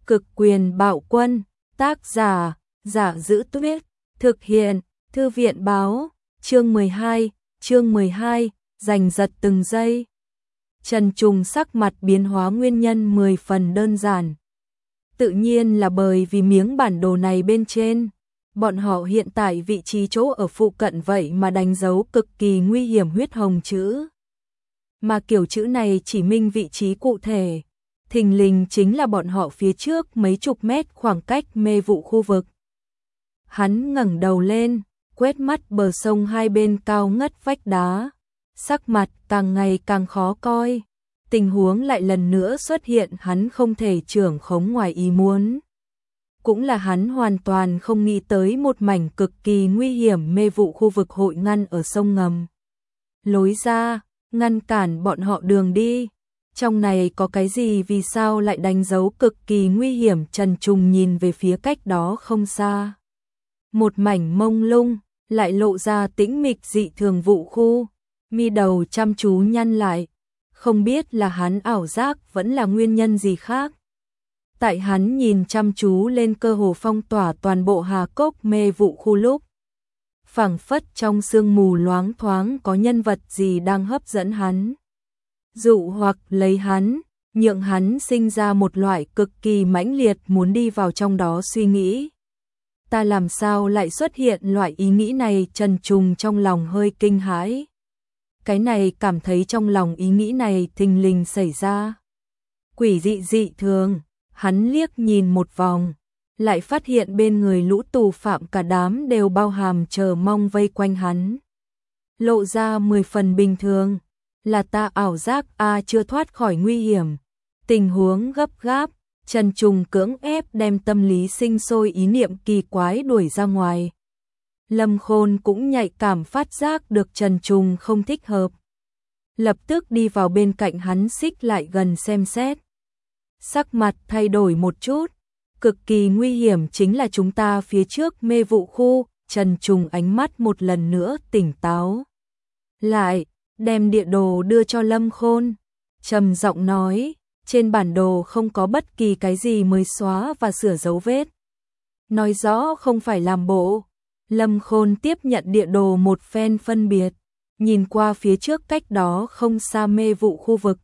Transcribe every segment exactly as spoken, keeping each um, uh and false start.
Cực quyền bạo quân, tác giả, Giả Giữ Tuyết, thực hiện, Thư viện báo, chương mười hai, chương mười hai, giành giật từng giây. Trần Trùng sắc mặt biến hóa nguyên nhân mười phần đơn giản. Tự nhiên là bởi vì miếng bản đồ này bên trên, bọn họ hiện tại vị trí chỗ ở phụ cận vậy mà đánh dấu cực kỳ nguy hiểm huyết hồng chữ. Mà kiểu chữ này chỉ minh vị trí cụ thể, thình lình chính là bọn họ phía trước mấy chục mét khoảng cách mê vụ khu vực. Hắn ngẩng đầu lên, quét mắt bờ sông hai bên cao ngất vách đá, sắc mặt càng ngày càng khó coi. Tình huống lại lần nữa xuất hiện, hắn không thể trưởng khống ngoài ý muốn. Cũng là hắn hoàn toàn không nghĩ tới một mảnh cực kỳ nguy hiểm mê vụ khu vực hội ngăn ở sông ngầm. Lối ra, ngăn cản bọn họ đường đi. Trong này có cái gì, vì sao lại đánh dấu cực kỳ nguy hiểm? Trần Trùng nhìn về phía cách đó không xa. Một mảnh mông lung, lại lộ ra tĩnh mịch dị thường vụ khu, mi đầu chăm chú nhăn lại. Không biết là hắn ảo giác vẫn là nguyên nhân gì khác. Tại hắn nhìn chăm chú lên cơ hồ phong tỏa toàn bộ Hà Cốc mê vụ khu lúc. Phảng phất trong sương mù loáng thoáng có nhân vật gì đang hấp dẫn hắn. Dụ hoặc lấy hắn, nhượng hắn sinh ra một loại cực kỳ mãnh liệt muốn đi vào trong đó suy nghĩ. Ta làm sao lại xuất hiện loại ý nghĩ này? Trần Trùng trong lòng hơi kinh hãi. Cái này cảm thấy trong lòng ý nghĩ này thình lình xảy ra. Quỷ dị dị thường, hắn liếc nhìn một vòng, lại phát hiện bên người lũ tù phạm cả đám đều bao hàm chờ mong vây quanh hắn. Lộ ra mười phần bình thường, là ta ảo giác a, chưa thoát khỏi nguy hiểm. Tình huống gấp gáp, Trần Trùng cưỡng ép đem tâm lý sinh sôi ý niệm kỳ quái đuổi ra ngoài. Lâm Khôn cũng nhạy cảm phát giác được Trần Trùng không thích hợp. Lập tức đi vào bên cạnh hắn, xích lại gần xem xét. Sắc mặt thay đổi một chút, cực kỳ nguy hiểm chính là chúng ta phía trước mê vụ khu. Trần Trùng ánh mắt một lần nữa tỉnh táo lại, đem địa đồ đưa cho Lâm Khôn, trầm giọng nói, trên bản đồ không có bất kỳ cái gì mới xóa và sửa dấu vết. Nói rõ không phải làm bộ. Lâm Khôn tiếp nhận địa đồ một phen phân biệt, nhìn qua phía trước cách đó không xa mê vụ khu vực.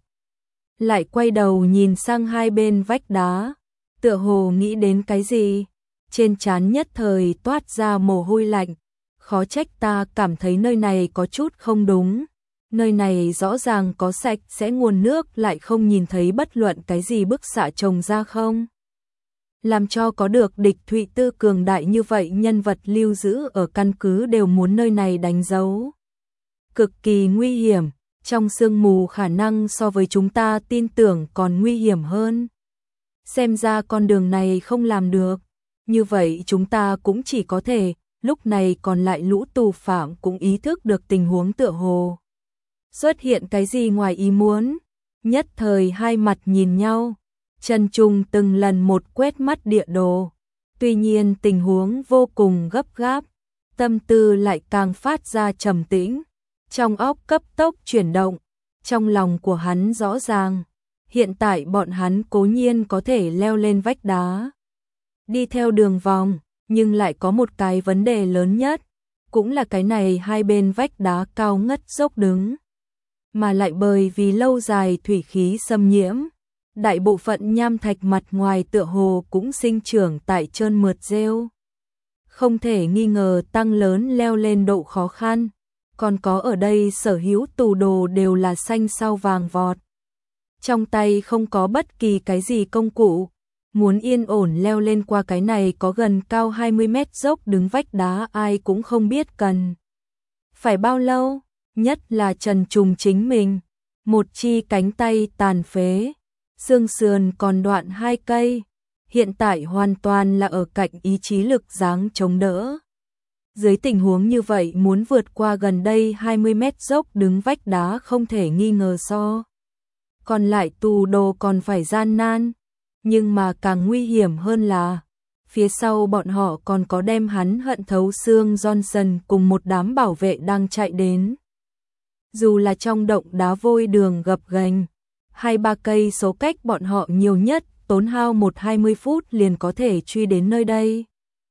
Lại quay đầu nhìn sang hai bên vách đá, tựa hồ nghĩ đến cái gì, trên trán nhất thời toát ra mồ hôi lạnh. Khó trách ta cảm thấy nơi này có chút không đúng. Nơi này rõ ràng có sạch sẽ nguồn nước, lại không nhìn thấy bất luận cái gì bức xạ trồng ra không. Làm cho có được địch Thụy Tư cường đại như vậy nhân vật lưu giữ ở căn cứ đều muốn nơi này đánh dấu. Cực kỳ nguy hiểm, trong sương mù khả năng so với chúng ta tin tưởng còn nguy hiểm hơn. Xem ra con đường này không làm được, như vậy chúng ta cũng chỉ có thể. Lúc này còn lại lũ tù phạm cũng ý thức được tình huống tựa hồ xuất hiện cái gì ngoài ý muốn, nhất thời hai mặt nhìn nhau. Trần Trùng từng lần một quét mắt địa đồ, tuy nhiên tình huống vô cùng gấp gáp, tâm tư lại càng phát ra trầm tĩnh, trong óc cấp tốc chuyển động. Trong lòng của hắn rõ ràng, hiện tại bọn hắn cố nhiên có thể leo lên vách đá, đi theo đường vòng, nhưng lại có một cái vấn đề lớn nhất, cũng là cái này hai bên vách đá cao ngất dốc đứng, mà lại bởi vì lâu dài thủy khí xâm nhiễm, đại bộ phận nham thạch mặt ngoài tựa hồ cũng sinh trưởng tại trơn mượt rêu. Không thể nghi ngờ tăng lớn leo lên độ khó khăn, còn có ở đây sở hữu tù đồ đều là xanh sao vàng vọt. Trong tay không có bất kỳ cái gì công cụ, muốn yên ổn leo lên qua cái này có gần cao hai mươi mét dốc đứng vách đá ai cũng không biết cần phải bao lâu, nhất là Trần Trùng chính mình, một chi cánh tay tàn phế, xương sườn còn đoạn hai cây, hiện tại hoàn toàn là ở cạnh ý chí lực dáng chống đỡ. Dưới tình huống như vậy muốn vượt qua gần đây hai mươi mét dốc đứng vách đá không thể nghi ngờ so. Còn lại tù đồ còn phải gian nan, nhưng mà càng nguy hiểm hơn là phía sau bọn họ còn có đem hắn hận thấu xương Johnson cùng một đám bảo vệ đang chạy đến. Dù là trong động đá vôi đường gập ghềnh, hai ba cây số cách bọn họ nhiều nhất tốn hao một hai mươi phút liền có thể truy đến nơi đây.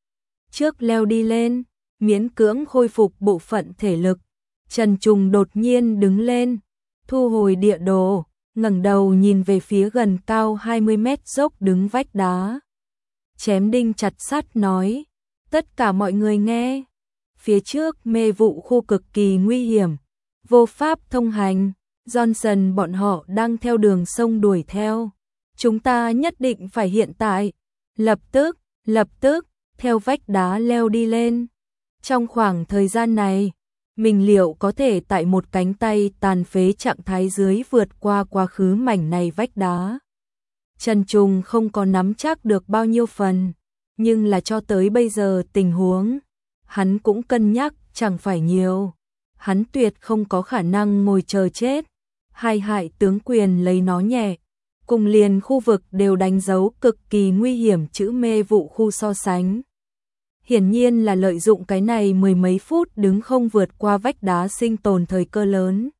Trước leo đi lên, miễn cưỡng khôi phục bộ phận thể lực, Trần Trùng đột nhiên đứng lên, thu hồi địa đồ, ngẩng đầu nhìn về phía gần cao hai mươi mét dốc đứng vách đá. Chém đinh chặt sắt nói, tất cả mọi người nghe, phía trước mê vụ khu cực kỳ nguy hiểm, vô pháp thông hành, Johnson bọn họ đang theo đường sông đuổi theo. Chúng ta nhất định phải hiện tại, lập tức, lập tức, theo vách đá leo đi lên. Trong khoảng thời gian này, mình liệu có thể tại một cánh tay tàn phế trạng thái dưới vượt qua quá khứ mảnh này vách đá. Trần Trùng không có nắm chắc được bao nhiêu phần, nhưng là cho tới bây giờ tình huống, hắn cũng cân nhắc chẳng phải nhiều. Hắn tuyệt không có khả năng ngồi chờ chết. Hai hại tướng quyền lấy nó nhẹ, cùng liền khu vực đều đánh dấu cực kỳ nguy hiểm chữ mê vụ khu so sánh. Hiển nhiên là lợi dụng cái này mười mấy phút đứng không vượt qua vách đá sinh tồn thời cơ lớn.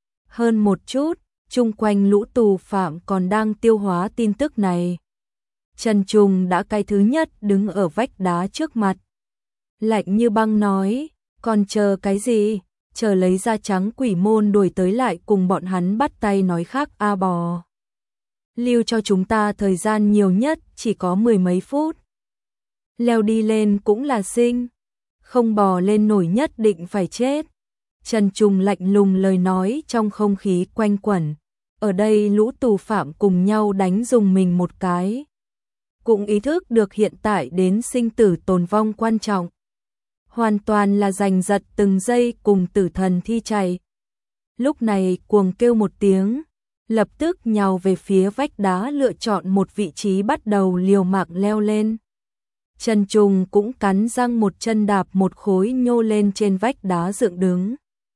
Hơn một chút, chung quanh lũ tù phạm còn đang tiêu hóa tin tức này. Trần Trùng đã cái thứ nhất đứng ở vách đá trước mặt. Lạnh như băng nói, còn chờ cái gì? Chờ lấy da trắng quỷ môn đuổi tới lại cùng bọn hắn bắt tay nói khác a bò. Lưu cho chúng ta thời gian nhiều nhất chỉ có mười mấy phút. Leo đi lên cũng là sinh, không bò lên nổi nhất định phải chết. Trần Trùng lạnh lùng lời nói trong không khí quanh quẩn. Ở đây lũ tù phạm cùng nhau đánh dùng mình một cái. Cũng ý thức được hiện tại đến sinh tử tồn vong quan trọng. Hoàn toàn là giành giật từng giây cùng tử thần thi chạy. Lúc này cuồng kêu một tiếng, lập tức nhào về phía vách đá lựa chọn một vị trí bắt đầu liều mạng leo lên. Trần Trùng cũng cắn răng một chân đạp một khối nhô lên trên vách đá dựng đứng.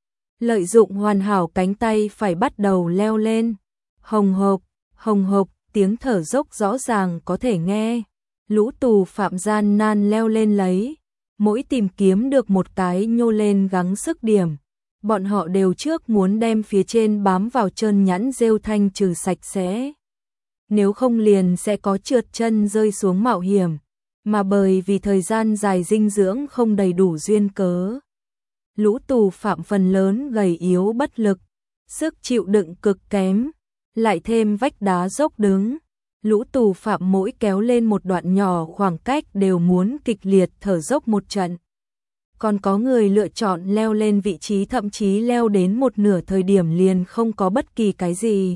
Lợi dụng hoàn hảo cánh tay phải bắt đầu leo lên. Hồng hộc, hồng hộc, tiếng thở dốc rõ ràng có thể nghe. Lũ tù phạm gian nan leo lên lấy. Mỗi tìm kiếm được một cái nhô lên gắng sức điểm. Bọn họ đều trước muốn đem phía trên bám vào trơn nhẵn rêu thanh trừ sạch sẽ. Nếu không liền sẽ có trượt chân rơi xuống mạo hiểm. Mà bởi vì thời gian dài dinh dưỡng không đầy đủ duyên cớ. Lũ tù phạm phần lớn gầy yếu bất lực, sức chịu đựng cực kém, lại thêm vách đá dốc đứng. Lũ tù phạm mỗi kéo lên một đoạn nhỏ khoảng cách đều muốn kịch liệt thở dốc một trận. Còn có người lựa chọn leo lên vị trí thậm chí leo đến một nửa thời điểm liền không có bất kỳ cái gì.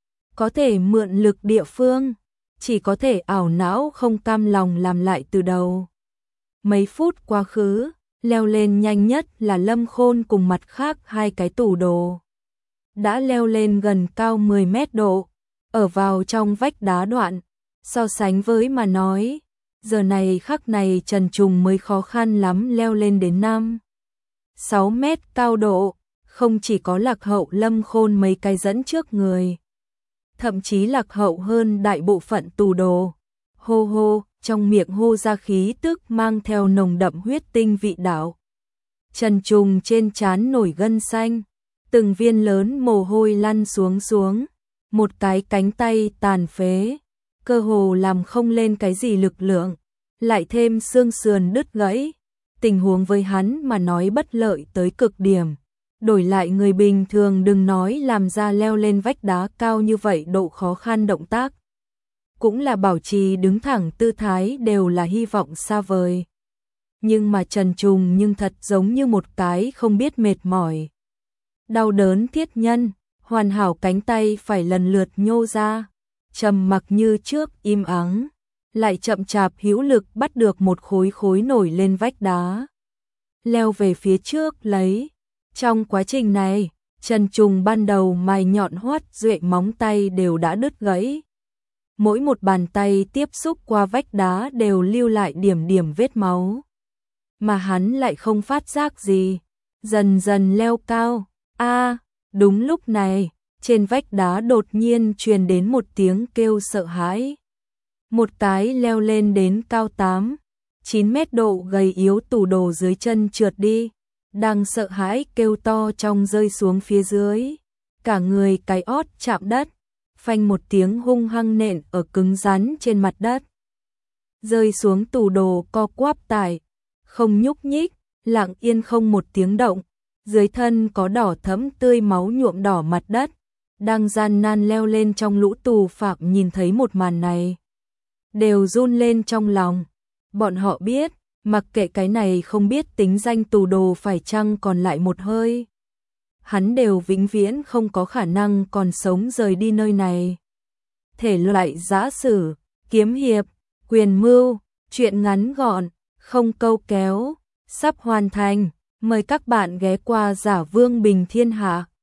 Có thể mượn lực địa phương, chỉ có thể ảo não không cam lòng làm lại từ đầu. Mấy phút quá khứ, leo lên nhanh nhất là Lâm Khôn cùng mặt khác hai cái tủ đồ. Đã leo lên gần cao mười mét độ, ở vào trong vách đá đoạn. So sánh với mà nói, giờ này khắc này Trần Trùng mới khó khăn lắm leo lên đến năm sáu mét cao độ, không chỉ có lạc hậu Lâm Khôn mấy cái dẫn trước người. Thậm chí lạc hậu hơn đại bộ phận tù đồ. Hô hô, trong miệng hô ra khí tức mang theo nồng đậm huyết tinh vị đạo. Trần Trùng trên trán nổi gân xanh, từng viên lớn mồ hôi lăn xuống xuống, một cái cánh tay tàn phế, cơ hồ làm không lên cái gì lực lượng, lại thêm xương sườn đứt gãy, tình huống với hắn mà nói bất lợi tới cực điểm. Đổi lại người bình thường đừng nói làm ra leo lên vách đá cao như vậy độ khó khăn động tác. Cũng là bảo trì đứng thẳng tư thái đều là hy vọng xa vời. Nhưng mà Trần Trùng nhưng thật giống như một cái không biết mệt mỏi. Đau đớn thiết nhân, hoàn hảo cánh tay phải lần lượt nhô ra, trầm mặc như trước im ắng, lại chậm chạp hữu lực bắt được một khối khối nổi lên vách đá. Leo về phía trước lấy. Trong quá trình này, Trần Trùng ban đầu mài nhọn hoắt duệ móng tay đều đã đứt gãy. Mỗi một bàn tay tiếp xúc qua vách đá đều lưu lại điểm điểm vết máu. Mà hắn lại không phát giác gì, dần dần leo cao. A, à, đúng lúc này, trên vách đá đột nhiên truyền đến một tiếng kêu sợ hãi. Một cái leo lên đến cao tám, chín mét độ gầy yếu tủ đồ dưới chân trượt đi. Đang sợ hãi kêu to trong rơi xuống phía dưới, cả người cái ót chạm đất, phanh một tiếng hung hăng nện ở cứng rắn trên mặt đất. Rơi xuống tủ đồ co quắp tại, không nhúc nhích, lặng yên không một tiếng động, dưới thân có đỏ thẫm tươi máu nhuộm đỏ mặt đất, đang gian nan leo lên trong lũ tù phạm nhìn thấy một màn này. Đều run lên trong lòng, bọn họ biết, mặc kệ cái này không biết tính danh tù đồ phải chăng còn lại một hơi. Hắn đều vĩnh viễn không có khả năng còn sống rời đi nơi này. Thể loại giã sử, kiếm hiệp, quyền mưu, truyện ngắn gọn, không câu kéo, sắp hoàn thành. Mời các bạn ghé qua Giả Vương Bình Thiên Hạ.